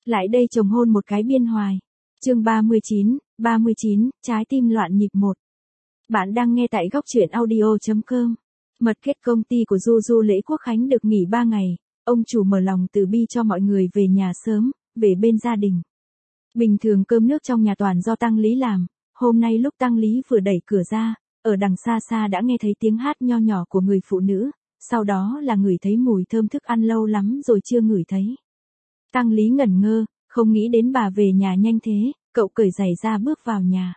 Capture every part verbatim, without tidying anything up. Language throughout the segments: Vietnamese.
Lại đây chồng hôn một cái biên hoài. Chương ba mươi chín, ba mươi chín, trái tim loạn nhịp một. Bạn đang nghe tại góc truyện audio chấm com. Mật kết công ty của Du Du lễ Quốc khánh được nghỉ ba ngày, ông chủ mở lòng từ bi cho mọi người về nhà sớm, về bên gia đình. Bình thường cơm nước trong nhà toàn do Tăng Lý làm, hôm nay lúc Tăng Lý vừa đẩy cửa ra, ở đằng xa xa đã nghe thấy tiếng hát nho nhỏ của người phụ nữ, sau đó là ngửi thấy mùi thơm thức ăn lâu lắm rồi chưa ngửi thấy. Tăng Lý ngẩn ngơ, không nghĩ đến bà về nhà nhanh thế, cậu cởi giày ra bước vào nhà.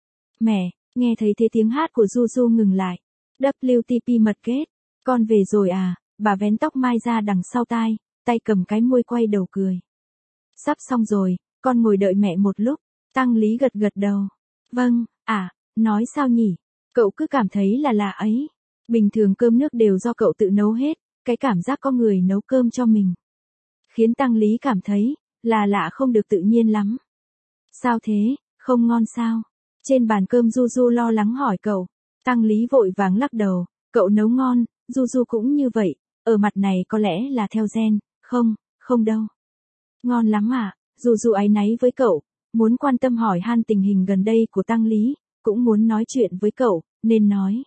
Mẹ, nghe thấy thế tiếng hát của Du Du ngừng lại. vê kép tê mật kết, con về rồi à, bà vén tóc mai ra đằng sau tai, tay cầm cái môi quay đầu cười. Sắp xong rồi, con ngồi đợi mẹ một lúc. Tăng Lý gật gật đầu. Vâng, à, nói sao nhỉ, cậu cứ cảm thấy là lạ ấy. Bình thường cơm nước đều do cậu tự nấu hết, cái cảm giác có người nấu cơm cho mình khiến Tăng Lý cảm thấy là lạ không được tự nhiên lắm. Sao thế, không ngon sao? Trên bàn cơm Du Du lo lắng hỏi cậu. Tăng Lý vội vàng lắc đầu, cậu nấu ngon, Du Du cũng như vậy, ở mặt này có lẽ là theo gen, không, không đâu. Ngon lắm à, Du Du áy náy với cậu, muốn quan tâm hỏi han tình hình gần đây của Tăng Lý, cũng muốn nói chuyện với cậu, nên nói.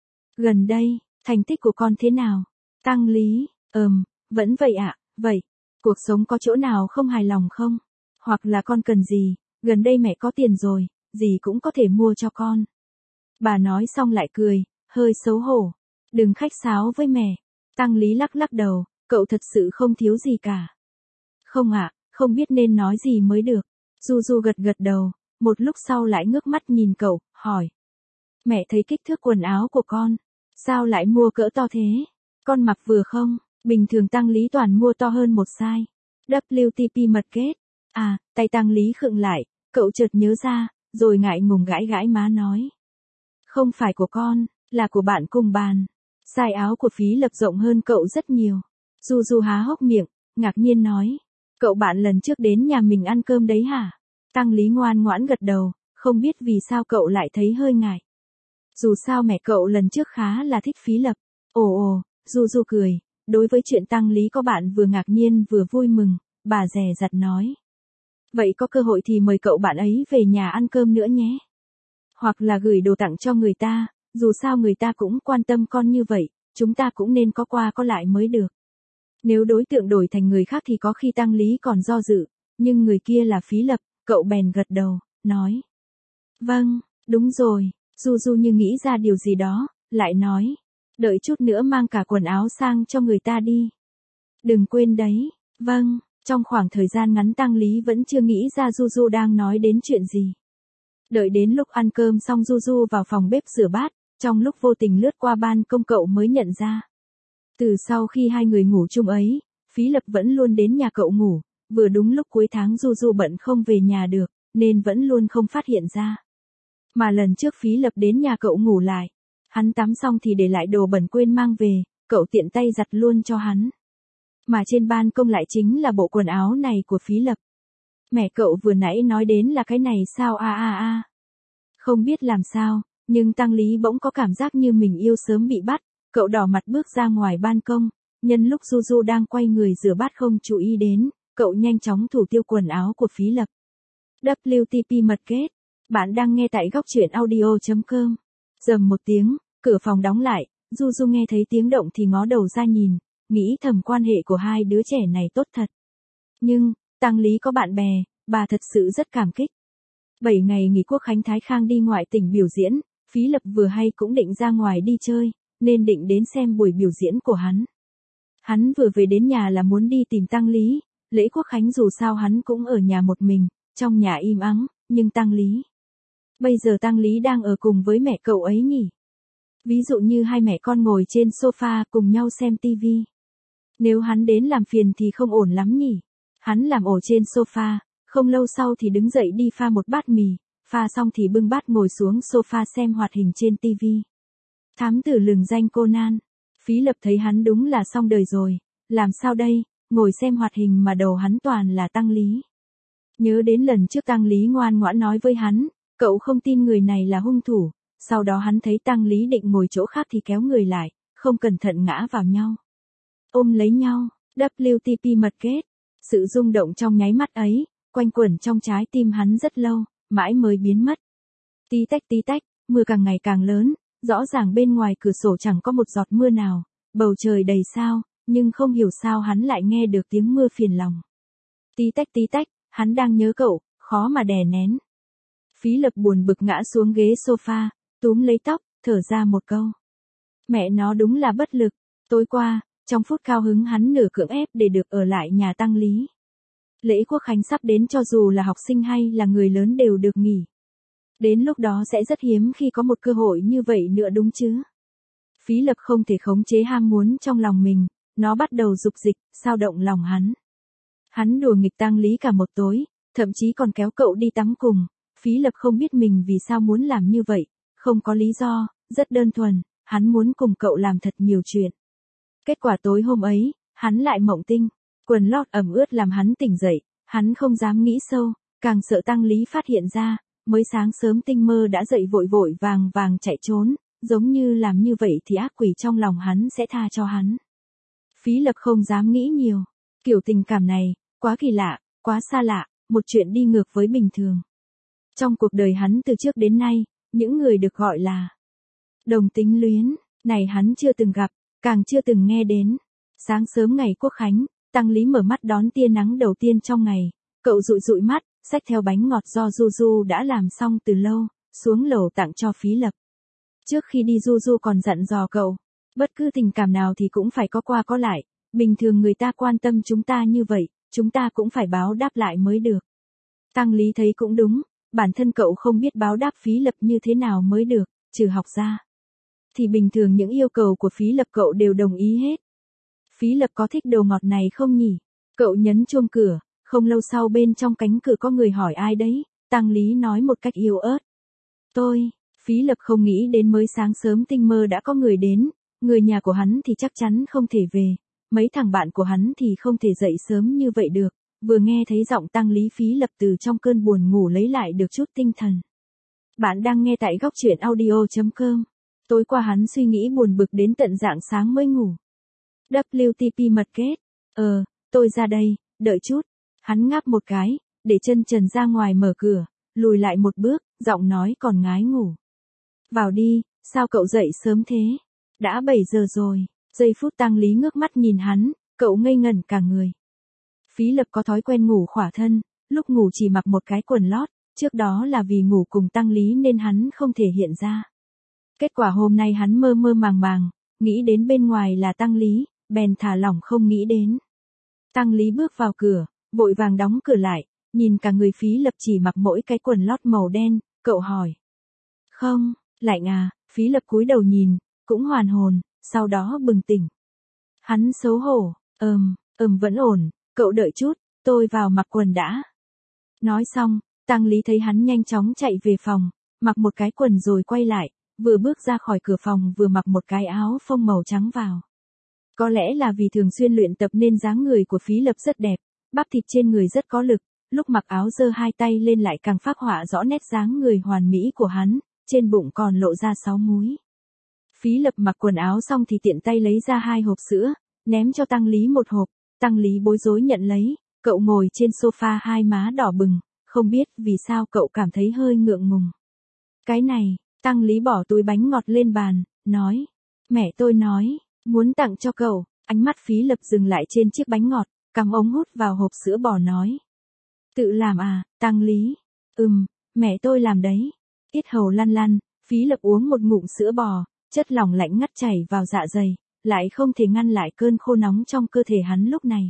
Gần đây, thành tích của con thế nào? Tăng Lý, ừm, vẫn vậy ạ, vậy. Cuộc sống có chỗ nào không hài lòng không? Hoặc là con cần gì? Gần đây mẹ có tiền rồi, gì cũng có thể mua cho con. Bà nói xong lại cười, hơi xấu hổ. Đừng khách sáo với mẹ. Tăng Lý lắc lắc đầu, cậu thật sự không thiếu gì cả. Không ạ, không biết nên nói gì mới được. Du Du gật gật đầu, một lúc sau lại ngước mắt nhìn cậu, hỏi. Mẹ thấy kích thước quần áo của con, sao lại mua cỡ to thế? Con mặc vừa không? Bình thường Tăng Lý toàn mua to hơn một size. vê kép tê mật kết. À, tay Tăng Lý khựng lại, cậu chợt nhớ ra, rồi ngại ngùng gãi gãi má nói. Không phải của con, là của bạn cùng bàn. Size áo của Phí Lập rộng hơn cậu rất nhiều. Du Du há hốc miệng, ngạc nhiên nói. Cậu bạn lần trước đến nhà mình ăn cơm đấy hả? Tăng Lý ngoan ngoãn gật đầu, không biết vì sao cậu lại thấy hơi ngại. Dù sao mẹ cậu lần trước khá là thích Phí Lập. Ồ ồ, Du Du cười. Đối với chuyện Tăng Lý có bạn vừa ngạc nhiên vừa vui mừng, bà dè dặt nói. Vậy có cơ hội thì mời cậu bạn ấy về nhà ăn cơm nữa nhé. Hoặc là gửi đồ tặng cho người ta, dù sao người ta cũng quan tâm con như vậy, chúng ta cũng nên có qua có lại mới được. Nếu đối tượng đổi thành người khác thì có khi Tăng Lý còn do dự, nhưng người kia là Phí Lập, cậu bèn gật đầu, nói. Vâng, đúng rồi, Du Du như nghĩ ra điều gì đó, lại nói. Đợi chút nữa mang cả quần áo sang cho người ta đi. Đừng quên đấy. Vâng, trong khoảng thời gian ngắn Tăng Lý vẫn chưa nghĩ ra Du Du đang nói đến chuyện gì. Đợi đến lúc ăn cơm xong Du Du vào phòng bếp rửa bát, trong lúc vô tình lướt qua ban công cậu mới nhận ra. Từ sau khi hai người ngủ chung ấy, Phí Lập vẫn luôn đến nhà cậu ngủ, vừa đúng lúc cuối tháng Du Du bận không về nhà được, nên vẫn luôn không phát hiện ra. Mà lần trước Phí Lập đến nhà cậu ngủ lại. Hắn tắm xong thì để lại đồ bẩn quên mang về, cậu tiện tay giặt luôn cho hắn. Mà trên ban công lại chính là bộ quần áo này của Phí Lập. Mẹ cậu vừa nãy nói đến là cái này sao a a a. Không biết làm sao, nhưng Tăng Lý bỗng có cảm giác như mình yêu sớm bị bắt, cậu đỏ mặt bước ra ngoài ban công, nhân lúc Du Du đang quay người rửa bát không chú ý đến, cậu nhanh chóng thủ tiêu quần áo của Phí Lập. vê kép tê mật kết, bạn đang nghe tại góc truyện audio chấm com. Rầm một tiếng, cửa phòng đóng lại, Du Du nghe thấy tiếng động thì ngó đầu ra nhìn, nghĩ thầm quan hệ của hai đứa trẻ này tốt thật. Nhưng, Tăng Lý có bạn bè, bà thật sự rất cảm kích. Bảy ngày nghỉ Quốc khánh Thái Khang đi ngoại tỉnh biểu diễn, Phí Lập vừa hay cũng định ra ngoài đi chơi, nên định đến xem buổi biểu diễn của hắn. Hắn vừa về đến nhà là muốn đi tìm Tăng Lý, lễ Quốc khánh dù sao hắn cũng ở nhà một mình, trong nhà im ắng, nhưng Tăng Lý. Bây giờ Tăng Lý đang ở cùng với mẹ cậu ấy nhỉ? Ví dụ như hai mẹ con ngồi trên sofa cùng nhau xem tivi. Nếu hắn đến làm phiền thì không ổn lắm nhỉ? Hắn làm ổ trên sofa, không lâu sau thì đứng dậy đi pha một bát mì, pha xong thì bưng bát ngồi xuống sofa xem hoạt hình trên tivi. Thám tử lừng danh Conan. Phí Lập thấy hắn đúng là xong đời rồi, làm sao đây, ngồi xem hoạt hình mà đầu hắn toàn là Tăng Lý. Nhớ đến lần trước Tăng Lý ngoan ngoãn nói với hắn, cậu không tin người này là hung thủ, sau đó hắn thấy Tăng Lý định ngồi chỗ khác thì kéo người lại, không cẩn thận ngã vào nhau. Ôm lấy nhau, vê kép tê mật kết. Sự rung động trong nháy mắt ấy, quanh quẩn trong trái tim hắn rất lâu, mãi mới biến mất. Tí tách tí tách, mưa càng ngày càng lớn, rõ ràng bên ngoài cửa sổ chẳng có một giọt mưa nào, bầu trời đầy sao, nhưng không hiểu sao hắn lại nghe được tiếng mưa phiền lòng. Tí tách tí tách, hắn đang nhớ cậu, khó mà đè nén. Phí Lập buồn bực ngã xuống ghế sofa, túm lấy tóc, thở ra một câu. Mẹ nó đúng là bất lực, tối qua, trong phút cao hứng hắn nửa cưỡng ép để được ở lại nhà tang Lý. Lễ Quốc Khánh sắp đến, cho dù là học sinh hay là người lớn đều được nghỉ. Đến lúc đó sẽ rất hiếm khi có một cơ hội như vậy nữa đúng chứ. Phí Lập không thể khống chế ham muốn trong lòng mình, nó bắt đầu dục dịch, sao động lòng hắn. Hắn đùa nghịch tang Lý cả một tối, thậm chí còn kéo cậu đi tắm cùng. Phí Lập không biết mình vì sao muốn làm như vậy, không có lý do, rất đơn thuần, hắn muốn cùng cậu làm thật nhiều chuyện. Kết quả tối hôm ấy, hắn lại mộng tinh, quần lót ẩm ướt làm hắn tỉnh dậy, hắn không dám nghĩ sâu, càng sợ tang Lý phát hiện ra, mới sáng sớm tinh mơ đã dậy vội vội vàng vàng chạy trốn, giống như làm như vậy thì ác quỷ trong lòng hắn sẽ tha cho hắn. Phí Lập không dám nghĩ nhiều, kiểu tình cảm này, quá kỳ lạ, quá xa lạ, một chuyện đi ngược với bình thường. Trong cuộc đời hắn từ trước đến nay, những người được gọi là đồng tính luyến, này hắn chưa từng gặp, càng chưa từng nghe đến. Sáng sớm ngày Quốc Khánh, tang Lý mở mắt đón tia nắng đầu tiên trong ngày, cậu dụi dụi mắt, xách theo bánh ngọt do Du Du đã làm xong từ lâu, xuống lầu tặng cho Phí Lập. Trước khi đi Du Du còn dặn dò cậu, bất cứ tình cảm nào thì cũng phải có qua có lại, bình thường người ta quan tâm chúng ta như vậy, chúng ta cũng phải báo đáp lại mới được. Tang Lý thấy cũng đúng, bản thân cậu không biết báo đáp Phí Lập như thế nào mới được, trừ học ra. Thì bình thường những yêu cầu của Phí Lập cậu đều đồng ý hết. Phí Lập có thích đồ ngọt này không nhỉ? Cậu nhấn chuông cửa, không lâu sau bên trong cánh cửa có người hỏi ai đấy, tang Lý nói một cách yếu ớt. Tôi, Phí Lập không nghĩ đến mới sáng sớm tinh mơ đã có người đến, người nhà của hắn thì chắc chắn không thể về, mấy thằng bạn của hắn thì không thể dậy sớm như vậy được, vừa nghe thấy giọng tang Lý Phí Lập từ trong cơn buồn ngủ lấy lại được chút tinh thần. Bạn đang nghe tại góc truyện audio chấm com. Tối qua hắn suy nghĩ buồn bực đến tận rạng sáng mới ngủ. vê kép tê mật kết. Ờ, tôi ra đây, đợi chút. Hắn ngáp một cái, để chân trần ra ngoài mở cửa, lùi lại một bước, giọng nói còn ngái ngủ. Vào đi, sao cậu dậy sớm thế? Đã bảy giờ rồi. Giây phút tang Lý ngước mắt nhìn hắn, cậu ngây ngẩn cả người. Phí Lập có thói quen ngủ khỏa thân, lúc ngủ chỉ mặc một cái quần lót, trước đó là vì ngủ cùng tang Lý nên hắn không thể hiện ra. Kết quả hôm nay hắn mơ mơ màng màng, nghĩ đến bên ngoài là tang Lý, bèn thả lỏng không nghĩ đến. Tang Lý bước vào cửa, vội vàng đóng cửa lại, nhìn cả người Phí Lập chỉ mặc mỗi cái quần lót màu đen, cậu hỏi. Không, lạnh à, Phí Lập cúi đầu nhìn, cũng hoàn hồn, sau đó bừng tỉnh. Hắn xấu hổ, ừm, ừm vẫn ổn, cậu đợi chút, tôi vào mặc quần đã. Nói xong, tang Lý thấy hắn nhanh chóng chạy về phòng, mặc một cái quần rồi quay lại, vừa bước ra khỏi cửa phòng vừa mặc một cái áo phông màu trắng vào. Có lẽ là vì thường xuyên luyện tập nên dáng người của Phí Lập rất đẹp, bắp thịt trên người rất có lực, lúc mặc áo giơ hai tay lên lại càng phác họa rõ nét dáng người hoàn mỹ của hắn, trên bụng còn lộ ra sáu múi. Phí Lập mặc quần áo xong thì tiện tay lấy ra hai hộp sữa, ném cho tang Lý một hộp, tang Lý bối rối nhận lấy, cậu ngồi trên sofa hai má đỏ bừng, không biết vì sao cậu cảm thấy hơi ngượng ngùng. Cái này, tang Lý bỏ túi bánh ngọt lên bàn, nói, mẹ tôi nói, muốn tặng cho cậu, ánh mắt Phí Lập dừng lại trên chiếc bánh ngọt, cắm ống hút vào hộp sữa bò nói. Tự làm à, tang Lý, ừm, mẹ tôi làm đấy, yết hầu lăn lăn, Phí Lập uống một ngụm sữa bò, chất lỏng lạnh ngắt chảy vào dạ dày, lại không thể ngăn lại cơn khô nóng trong cơ thể hắn lúc này.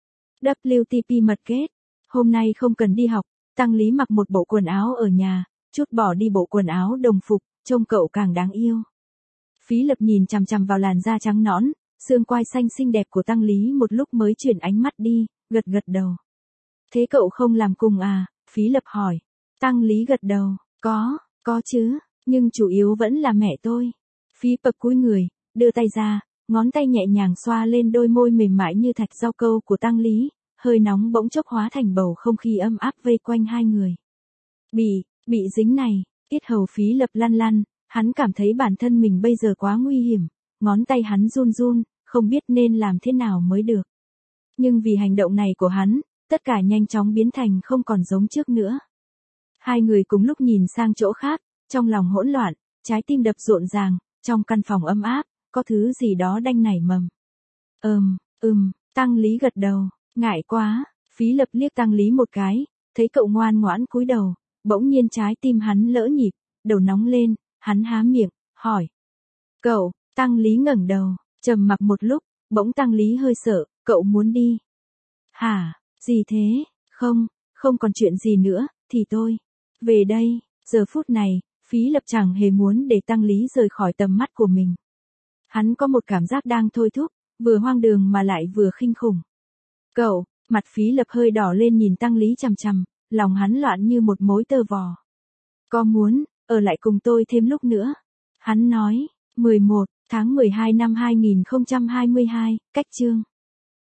vê kép tê mật kết, hôm nay không cần đi học, tang Lý mặc một bộ quần áo ở nhà, chút bỏ đi bộ quần áo đồng phục, trông cậu càng đáng yêu. Phí Lập nhìn chằm chằm vào làn da trắng nõn, xương quai xanh xinh đẹp của tang Lý một lúc mới chuyển ánh mắt đi, gật gật đầu. Thế cậu không làm cùng à? Phí Lập hỏi. Tang Lý gật đầu, có, có chứ, nhưng chủ yếu vẫn là mẹ tôi. Phí Lập cúi người, đưa tay ra, ngón tay nhẹ nhàng xoa lên đôi môi mềm mại như thạch rau câu của tang Lý, hơi nóng bỗng chốc hóa thành bầu không khí ấm áp vây quanh hai người. Bị, bị dính này, yết hầu Phí Lập lăn lăn, hắn cảm thấy bản thân mình bây giờ quá nguy hiểm, ngón tay hắn run run, không biết nên làm thế nào mới được. Nhưng vì hành động này của hắn, tất cả nhanh chóng biến thành không còn giống trước nữa. Hai người cùng lúc nhìn sang chỗ khác, trong lòng hỗn loạn, trái tim đập rộn ràng, trong căn phòng ấm áp, có thứ gì đó đang nảy mầm. Ừm, ừm, Tăng Lý gật đầu, ngại quá, Phí Lập liếc Tăng Lý một cái, thấy cậu ngoan ngoãn cúi đầu, bỗng nhiên trái tim hắn lỡ nhịp, đầu nóng lên, hắn há miệng, hỏi. Cậu, Tăng Lý ngẩng đầu, trầm mặc một lúc, bỗng Tăng Lý hơi sợ, cậu muốn đi. Hả, gì thế, không, không còn chuyện gì nữa, thì tôi, về đây, giờ phút này, Phí Lập chẳng hề muốn để Tăng Lý rời khỏi tầm mắt của mình. Hắn có một cảm giác đang thôi thúc, vừa hoang đường mà lại vừa khinh khủng. Cậu, mặt Phí Lập hơi đỏ lên nhìn Tăng Lý chằm chằm, lòng hắn loạn như một mối tơ vò. Có muốn, ở lại cùng tôi thêm lúc nữa? Hắn nói, mười một tháng mười hai năm hai nghìn không trăm hai mươi hai, cách chương.